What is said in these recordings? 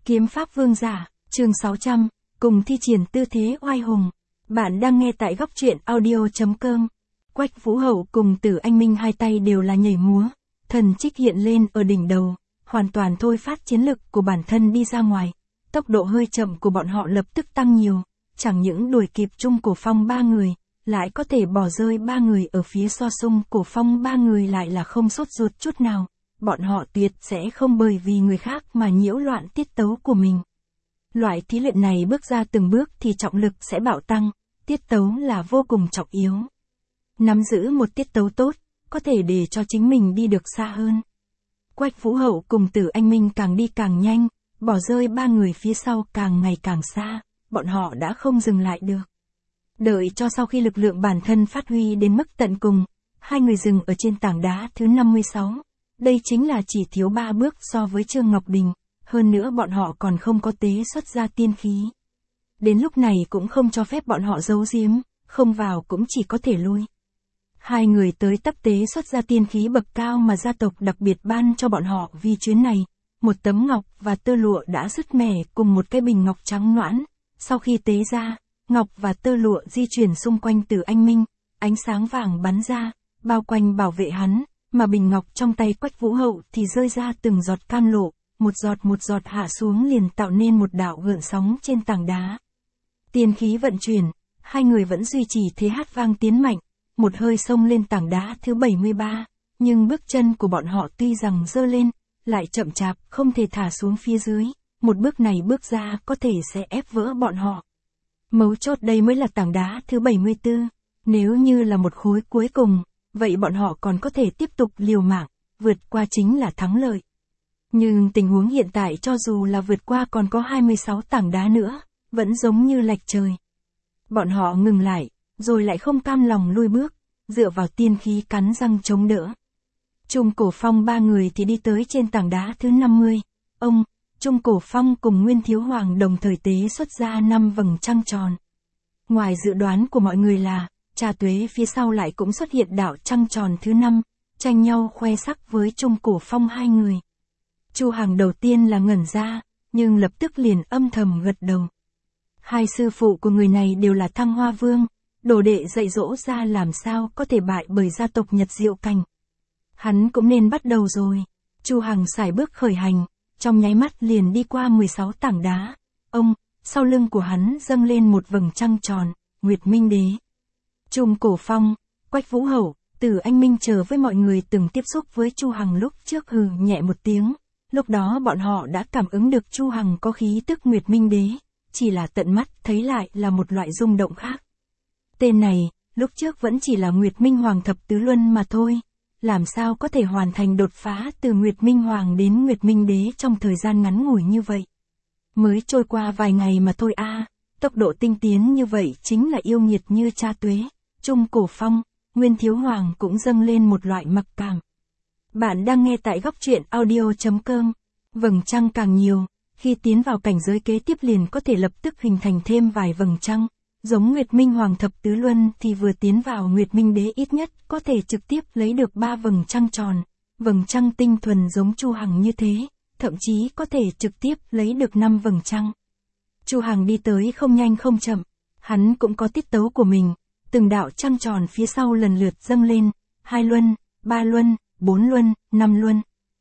Kiếm pháp vương giả, chương 600, cùng thi triển tư thế oai hùng. Bạn đang nghe tại góc truyện audio.com. Quách Vũ Hậu cùng Tử Anh Minh hai tay đều là nhảy múa, thần trích hiện lên ở đỉnh đầu, hoàn toàn thôi phát chiến lực của bản thân đi ra ngoài. Tốc độ hơi chậm của bọn họ lập tức tăng nhiều, chẳng những đuổi kịp Trung Cổ Phong ba người, lại có thể bỏ rơi ba người ở phía sau. Trung Cổ Phong ba người lại là không sốt ruột chút nào. Bọn họ tuyệt sẽ không bởi vì người khác mà nhiễu loạn tiết tấu của mình. Loại thí luyện này bước ra từng bước thì trọng lực sẽ bạo tăng, tiết tấu là vô cùng trọng yếu. Nắm giữ một tiết tấu tốt, có thể để cho chính mình đi được xa hơn. Quách Vũ Hậu cùng Tử Anh Minh càng đi càng nhanh, bỏ rơi ba người phía sau càng ngày càng xa, bọn họ đã không dừng lại được. Đợi cho sau khi lực lượng bản thân phát huy đến mức tận cùng, hai người dừng ở trên tảng đá thứ 56. Đây chính là chỉ thiếu 3 bước so với Trương Ngọc Đình, hơn nữa bọn họ còn không có tế xuất ra tiên khí. Đến lúc này cũng không cho phép bọn họ giấu giếm, không vào cũng chỉ có thể lui. Hai người tới tấp tế xuất ra tiên khí bậc cao mà gia tộc đặc biệt ban cho bọn họ vì chuyến này, một tấm ngọc và tơ lụa đã sứt mẻ cùng một cái bình ngọc trắng nõn. Sau khi tế ra, ngọc và tơ lụa di chuyển xung quanh Tử Anh Minh, ánh sáng vàng bắn ra, bao quanh bảo vệ hắn. Mà bình ngọc trong tay Quách Vũ Hậu thì rơi ra từng giọt cam lộ, một giọt hạ xuống liền tạo nên một đạo gợn sóng trên tảng đá. Tiên khí vận chuyển, hai người vẫn duy trì thế hát vang tiến mạnh, một hơi xông lên tảng đá thứ 73, nhưng bước chân của bọn họ tuy rằng dơ lên, lại chậm chạp không thể thả xuống phía dưới, một bước này bước ra có thể sẽ ép vỡ bọn họ. Mấu chốt đây mới là tảng đá thứ 74, nếu như là một khối cuối cùng, vậy bọn họ còn có thể tiếp tục liều mạng, vượt qua chính là thắng lợi. Nhưng tình huống hiện tại cho dù là vượt qua còn có 26 tảng đá nữa, vẫn giống như lệch trời. Bọn họ ngừng lại, rồi lại không cam lòng lui bước, dựa vào tiên khí cắn răng chống đỡ. Trung Cổ Phong ba người thì đi tới trên tảng đá thứ 50, ông, Trung Cổ Phong cùng Nguyên Thiếu Hoàng đồng thời tế xuất ra 5 vầng trăng tròn. Ngoài dự đoán của mọi người là, Trà Tuế phía sau lại cũng xuất hiện đạo trăng tròn thứ 5, tranh nhau khoe sắc với Trung Cổ Phong hai người. Chu Hằng đầu tiên là ngẩn ra, nhưng lập tức liền âm thầm gật đầu. Hai sư phụ của người này đều là Thăng Hoa Vương, đồ đệ dạy dỗ ra làm sao có thể bại bởi gia tộc Nhật Diệu Cảnh. Hắn cũng nên bắt đầu rồi. Chu Hằng sải bước khởi hành, trong nháy mắt liền đi qua 16 tảng đá. Ông, sau lưng của hắn dâng lên một vầng trăng tròn, Nguyệt Minh Đế. Trung Cổ Phong, Quách Vũ Hậu, Tử Anh Minh chờ với mọi người từng tiếp xúc với Chu Hằng lúc trước hừ nhẹ một tiếng, lúc đó bọn họ đã cảm ứng được Chu Hằng có khí tức Nguyệt Minh Đế, chỉ là tận mắt thấy lại là một loại rung động khác. Tên này, lúc trước vẫn chỉ là Nguyệt Minh Hoàng thập tứ luân mà thôi, làm sao có thể hoàn thành đột phá từ Nguyệt Minh Hoàng đến Nguyệt Minh Đế trong thời gian ngắn ngủi như vậy. Mới trôi qua vài ngày mà thôi tốc độ tinh tiến như vậy chính là yêu nghiệt như Trà Tuế. Trung Cổ Phong, Nguyên Thiếu Hoàng cũng dâng lên một loại mặc cảm. Bạn đang nghe tại góc truyện audio.com. Vầng trăng càng nhiều, khi tiến vào cảnh giới kế tiếp liền có thể lập tức hình thành thêm vài vầng trăng. Giống Nguyệt Minh Hoàng thập tứ luân thì vừa tiến vào Nguyệt Minh Đế ít nhất có thể trực tiếp lấy được 3 vầng trăng tròn. Vầng trăng tinh thuần giống Chu Hằng như thế, thậm chí có thể trực tiếp lấy được 5 vầng trăng. Chu Hằng đi tới không nhanh không chậm, hắn cũng có tiết tấu của mình. Từng đạo trăng tròn phía sau lần lượt dâng lên, 2 luân, 3 luân, 4 luân, 5 luân.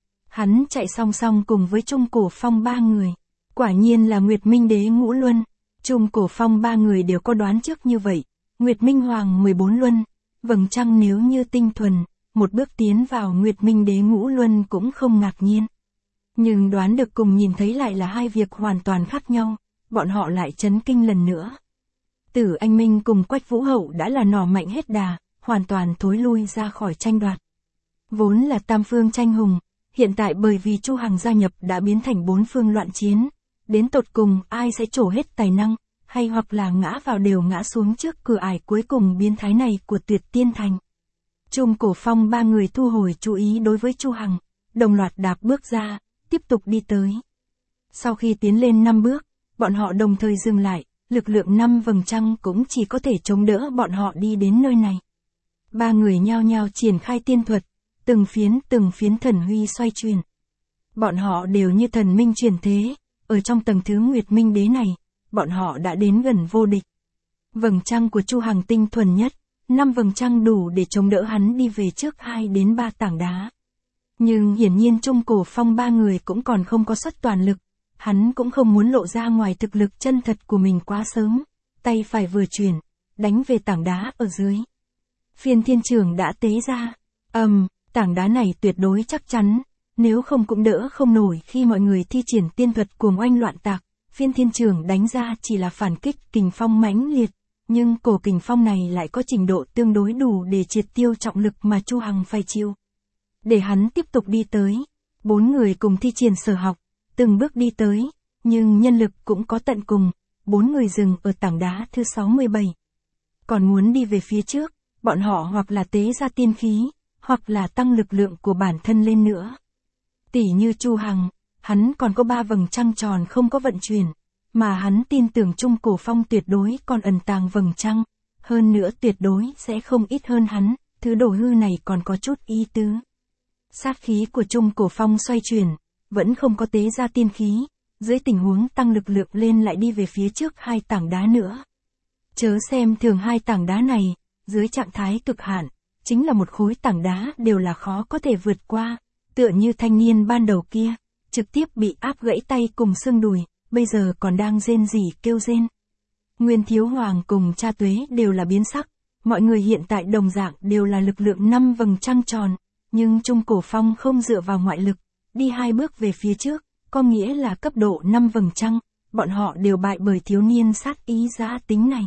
Hắn chạy song song cùng với Trung Cổ Phong ba người. Quả nhiên là Nguyệt Minh Đế ngũ luân. Trung Cổ Phong ba người đều có đoán trước như vậy. Nguyệt Minh Hoàng 14 luân, vầng trăng nếu như tinh thuần, một bước tiến vào Nguyệt Minh Đế ngũ luân cũng không ngạc nhiên. Nhưng đoán được cùng nhìn thấy lại là hai việc hoàn toàn khác nhau, bọn họ lại chấn kinh lần nữa. Tử Anh Minh cùng Quách Vũ Hậu đã là nỏ mạnh hết đà, hoàn toàn thối lui ra khỏi tranh đoạt. Vốn là tam phương tranh hùng, hiện tại bởi vì Chu Hằng gia nhập đã biến thành 4 phương loạn chiến. Đến tột cùng ai sẽ trổ hết tài năng, hay hoặc là ngã vào đều ngã xuống trước cửa ải cuối cùng biến thái này của Tuyệt Tiên Thành. Trung Cổ Phong ba người thu hồi chú ý đối với Chu Hằng, đồng loạt đạp bước ra, tiếp tục đi tới. Sau khi tiến lên 5 bước, bọn họ đồng thời dừng lại. Lực lượng 5 vầng trăng cũng chỉ có thể chống đỡ bọn họ đi đến nơi này. Ba người nhao nhao triển khai tiên thuật, từng phiến thần huy xoay chuyển. Bọn họ đều như thần minh chuyển thế, ở trong tầng thứ Nguyệt Minh Đế này, bọn họ đã đến gần vô địch. Vầng trăng của Chu Hằng tinh thuần nhất, 5 vầng trăng đủ để chống đỡ hắn đi về trước 2 đến 3 tảng đá. Nhưng hiển nhiên Trung Cổ Phong ba người cũng còn không có xuất toàn lực, hắn cũng không muốn lộ ra ngoài thực lực chân thật của mình quá sớm, tay phải vừa chuyển, đánh về tảng đá ở dưới. Phiên thiên trường đã tế ra, tảng đá này tuyệt đối chắc chắn, nếu không cũng đỡ không nổi khi mọi người thi triển tiên thuật cuồng oanh loạn tạc. Phiên thiên trường đánh ra chỉ là phản kích kình phong mãnh liệt, nhưng cổ kình phong này lại có trình độ tương đối đủ để triệt tiêu trọng lực mà Chu Hằng phải chịu. Để hắn tiếp tục đi tới, 4 người cùng thi triển sở học, từng bước đi tới, nhưng nhân lực cũng có tận cùng, 4 người dừng ở tảng đá thứ 67. Còn muốn đi về phía trước, bọn họ hoặc là tế ra tiên khí, hoặc là tăng lực lượng của bản thân lên nữa. Tỷ như Chu Hằng, hắn còn có 3 vầng trăng tròn không có vận chuyển, mà hắn tin tưởng Trung Cổ Phong tuyệt đối còn ẩn tàng vầng trăng, hơn nữa tuyệt đối sẽ không ít hơn hắn, thứ đồ hư này còn có chút ý tứ. Sát khí của Trung Cổ Phong xoay chuyển, vẫn không có tế ra tiên khí, dưới tình huống tăng lực lượng lên lại đi về phía trước 2 tảng đá nữa. Chớ xem thường 2 tảng đá này, dưới trạng thái cực hạn, chính là một khối tảng đá đều là khó có thể vượt qua, tựa như thanh niên ban đầu kia, trực tiếp bị áp gãy tay cùng xương đùi, bây giờ còn đang rên rỉ kêu rên. Nguyên Thiếu Hoàng cùng Cha Tuế đều là biến sắc, mọi người hiện tại đồng dạng đều là lực lượng 5 vầng trăng tròn, nhưng Trung Cổ Phong không dựa vào ngoại lực, đi 2 bước về phía trước, có nghĩa là cấp độ 5 vầng trăng, bọn họ đều bại bởi thiếu niên sát ý dã tính này.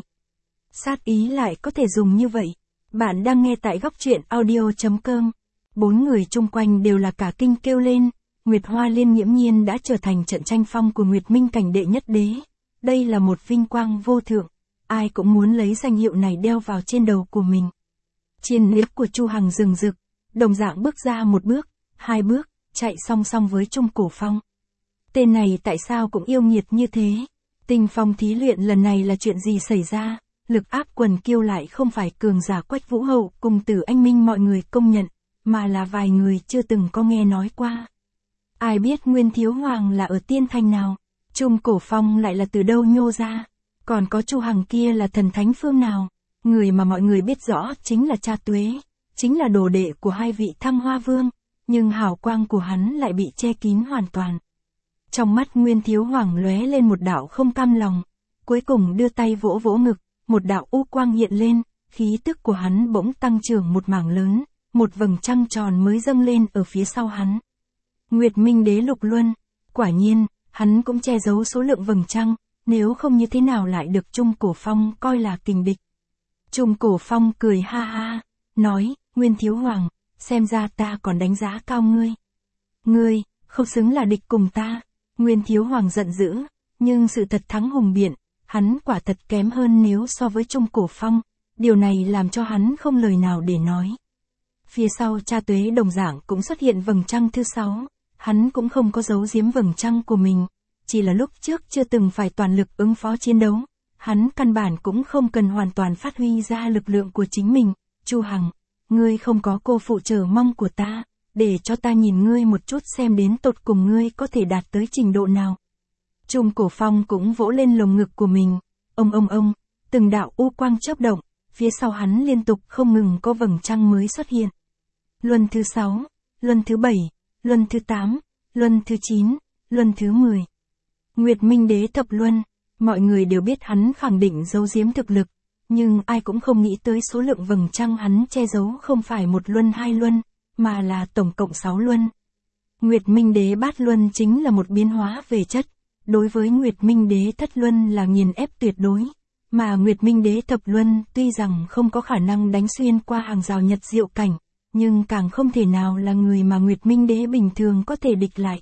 Sát ý lại có thể dùng như vậy. Bạn đang nghe tại góc truyện audio.com. 4 người chung quanh đều là cả kinh kêu lên, Nguyệt Hoa Liên nghiễm nhiên đã trở thành trận tranh phong của Nguyệt Minh cảnh đệ nhất đế. Đây là một vinh quang vô thượng, ai cũng muốn lấy danh hiệu này đeo vào trên đầu của mình. Chiến liếp của Chu Hằng rừng rực, đồng dạng bước ra 1 bước, 2 bước, chạy song song với Trung Cổ Phong. Tên này tại sao cũng yêu nghiệt như thế? Tinh phong thí luyện lần này là chuyện gì xảy ra? Lực áp quần kiêu lại không phải cường giả Quách Vũ Hậu cùng Tử Anh Minh mọi người công nhận, mà là vài người chưa từng có nghe nói qua. Ai biết Nguyên Thiếu Hoàng là ở tiên thành nào? Trung Cổ Phong lại là từ đâu nhô ra? Còn có Chu Hằng kia là thần thánh phương nào? Người mà mọi người biết rõ chính là Cha Tuế, chính là đồ đệ của 2 vị Thăng Hoa Vương, nhưng hào quang của hắn lại bị che kín hoàn toàn. Trong mắt Nguyên Thiếu Hoàng lóe lên một đạo không cam lòng, cuối cùng đưa tay vỗ vỗ ngực, một đạo u quang hiện lên, khí tức của hắn bỗng tăng trưởng một mảng lớn, một vầng trăng tròn mới dâng lên ở phía sau hắn. Nguyệt Minh Đế Lục Luân, quả nhiên, hắn cũng che giấu số lượng vầng trăng, nếu không như thế nào lại được Trung Cổ Phong coi là kình địch. Trung Cổ Phong cười ha ha, nói, Nguyên Thiếu Hoàng, xem ra ta còn đánh giá cao ngươi. Ngươi, không xứng là địch cùng ta. Nguyên Thiếu Hoàng giận dữ, nhưng sự thật thắng hùng biện, hắn quả thật kém hơn nếu so với Trung Cổ Phong, điều này làm cho hắn không lời nào để nói. Phía sau Cha Tuế đồng dạng cũng xuất hiện vầng trăng thứ 6, hắn cũng không có giấu giếm vầng trăng của mình, chỉ là lúc trước chưa từng phải toàn lực ứng phó chiến đấu, hắn căn bản cũng không cần hoàn toàn phát huy ra lực lượng của chính mình. Chu Hằng, ngươi không có cô phụ chờ mong của ta, để cho ta nhìn ngươi một chút xem đến tột cùng ngươi có thể đạt tới trình độ nào. Trung Cổ Phong cũng vỗ lên lồng ngực của mình, ông, từng đạo u quang chớp động, phía sau hắn liên tục không ngừng có vầng trăng mới xuất hiện. Luân thứ 6, luân thứ 7, luân thứ 8, luân thứ 9, luân thứ 10. Nguyệt Minh Đế thập luân, mọi người đều biết hắn khẳng định giấu giếm thực lực, nhưng ai cũng không nghĩ tới số lượng vầng trăng hắn che giấu không phải 1 luân 2 luân, mà là tổng cộng 6 luân. Nguyệt Minh Đế bát luân chính là một biến hóa về chất, đối với Nguyệt Minh Đế thất luân là nghiền ép tuyệt đối, mà Nguyệt Minh Đế thập luân tuy rằng không có khả năng đánh xuyên qua hàng rào nhật diệu cảnh, nhưng càng không thể nào là người mà Nguyệt Minh Đế bình thường có thể địch lại.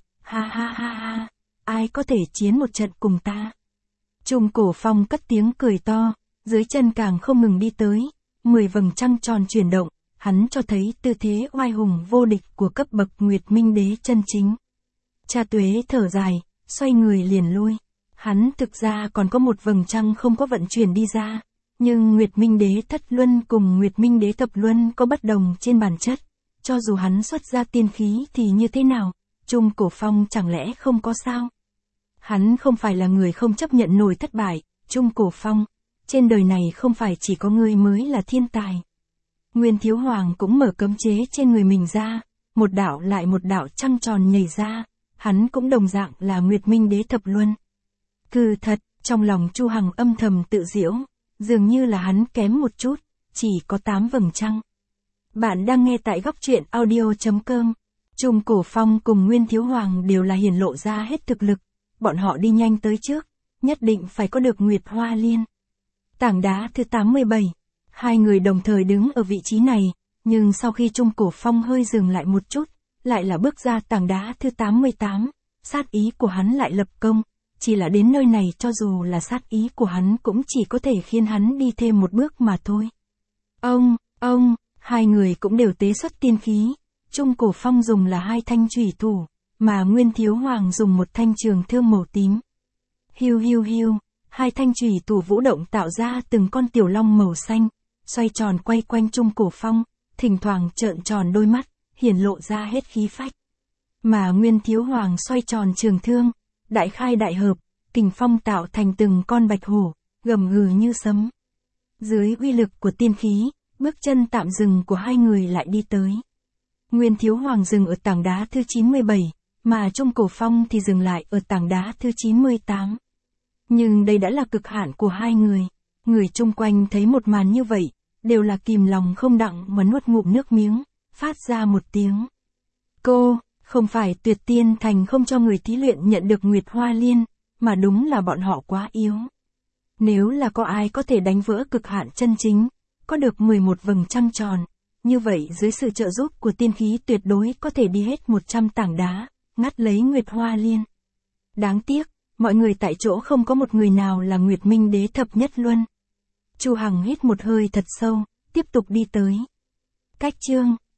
Ha, ai có thể chiến một trận cùng ta? Trung Cổ Phong cất tiếng cười to, dưới chân càng không ngừng đi tới, 10 vầng trăng tròn chuyển động, hắn cho thấy tư thế oai hùng vô địch của cấp bậc Nguyệt Minh Đế chân chính. Cha Tuế thở dài, xoay người liền lui. Hắn thực ra còn có 1 vầng trăng không có vận chuyển đi ra, nhưng Nguyệt Minh Đế thất luân cùng Nguyệt Minh Đế thập luân có bất đồng trên bản chất, cho dù hắn xuất ra tiên khí thì như thế nào, Trung Cổ Phong chẳng lẽ không có sao? Hắn không phải là người không chấp nhận nổi thất bại, Trung Cổ Phong. Trên đời này không phải chỉ có ngươi mới là thiên tài. Nguyên Thiếu Hoàng cũng mở cấm chế trên người mình ra, một đạo lại một đạo trăng tròn nhảy ra, hắn cũng đồng dạng là Nguyệt Minh Đế thập luân. Cứ thật, trong lòng Chu Hằng âm thầm tự giễu, dường như là hắn kém một chút, chỉ có 8 vầng trăng. Bạn đang nghe tại góc truyện audio.com. Trung Cổ Phong cùng Nguyên Thiếu Hoàng đều là hiển lộ ra hết thực lực, bọn họ đi nhanh tới trước, nhất định phải có được Nguyệt Hoa Liên. Tảng đá thứ 87. Hai người đồng thời đứng ở vị trí này, nhưng sau khi Trung Cổ Phong hơi dừng lại một chút, lại là bước ra tảng đá thứ 88, sát ý của hắn lại lập công, chỉ là đến nơi này cho dù là sát ý của hắn cũng chỉ có thể khiến hắn đi thêm một bước mà thôi. Ông, hai người cũng đều tế xuất tiên khí, Trung Cổ Phong dùng là 2 thanh chủy thủ, mà Nguyên Thiếu Hoàng dùng một thanh trường thương màu tím. Hiu hiu hiu, 2 thanh chủy thủ vũ động tạo ra từng con tiểu long màu xanh, xoay tròn quay quanh Trung Cổ Phong, thỉnh thoảng trợn tròn đôi mắt, hiển lộ ra hết khí phách. Mà Nguyên Thiếu Hoàng xoay tròn trường thương, đại khai đại hợp, kình phong tạo thành từng con bạch hổ, gầm gừ như sấm. Dưới uy lực của tiên khí, bước chân tạm dừng của hai người lại đi tới. Nguyên Thiếu Hoàng dừng ở tảng đá thứ 97, mà Trung Cổ Phong thì dừng lại ở tảng đá thứ 98. Nhưng đây đã là cực hạn của hai người. Người chung quanh thấy một màn như vậy, đều là kìm lòng không đặng mà nuốt ngụm nước miếng, phát ra một tiếng. Cô, không phải Tuyệt Tiên Thành không cho người thí luyện nhận được Nguyệt Hoa Liên, mà đúng là bọn họ quá yếu. Nếu là có ai có thể đánh vỡ cực hạn chân chính, có được 11 vầng trăng tròn, như vậy dưới sự trợ giúp của tiên khí tuyệt đối có thể đi hết 100 tảng đá, ngắt lấy Nguyệt Hoa Liên. Đáng tiếc, mọi người tại chỗ không có một người nào là Nguyệt Minh Đế thập nhất luân. Chu Hằng hít một hơi thật sâu, tiếp tục đi tới. Cách chương